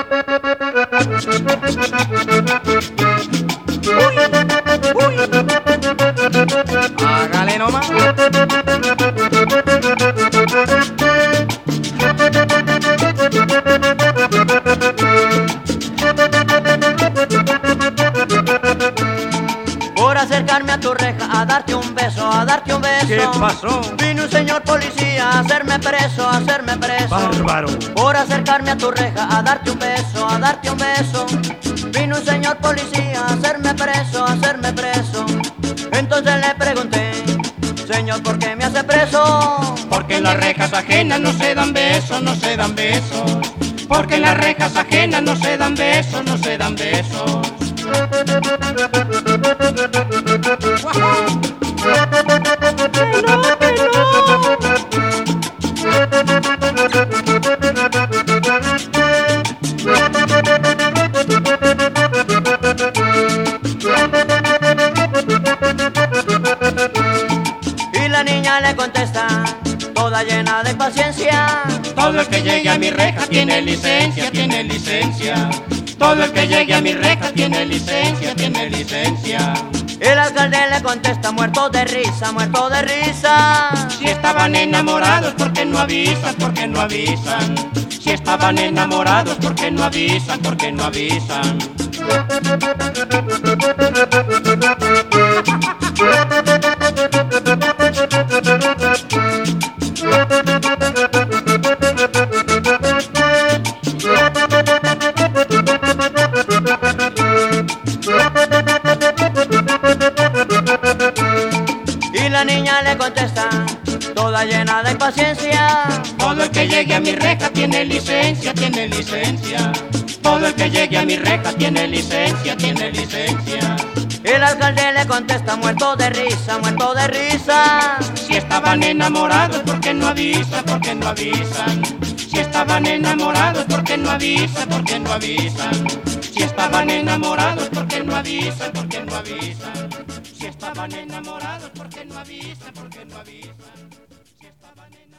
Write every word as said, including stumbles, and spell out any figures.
Uy, uy. Hágale nomás. Por acercarme a tu reja, a darte un beso, a darte un beso. ¿Qué pasó? Vino un señor policía a hacerme preso, a hacerme preso. Bárbaro. Por acercarme a tu reja, a darte un beso, a darte un beso. Vino un señor policía a hacerme preso, a hacerme preso. Entonces le pregunté, señor, ¿por qué me hace preso? Porque en las rejas ajenas no se dan besos, no se dan besos. Porque en las rejas ajenas no se dan besos, no se dan besos. Y la niña le contesta, toda llena de paciencia. Todo el que llegue a mi reja tiene licencia, tiene licencia. Todo el que llegue a mi reja tiene licencia, tiene licencia. El alcalde le contesta, muerto de risa, muerto de risa. Si estaban enamorados, ¿por qué no avisan? ¿Por qué no avisan? Si estaban enamorados, ¿por qué no avisan? ¿Por qué no avisan? Y la niña le contesta, toda llena de impaciencia. Todo el que llegue a mi reja tiene licencia, tiene licencia. Todo el que llegue a mi reja tiene licencia, tiene licencia. El alcalde le contesta, muerto de risa, muerto de risa. Si estaban enamorados, ¿por qué no avisan? ¿Por qué no avisan? Si estaban enamorados, ¿por qué no avisan? ¿Por qué no avisan? Si estaban enamorados, ¿por qué no avisan? ¿Por qué no avisan? Si estaban enamorados, ¿por qué no avisan? ¿Por qué no avisan? Si estaban enamorados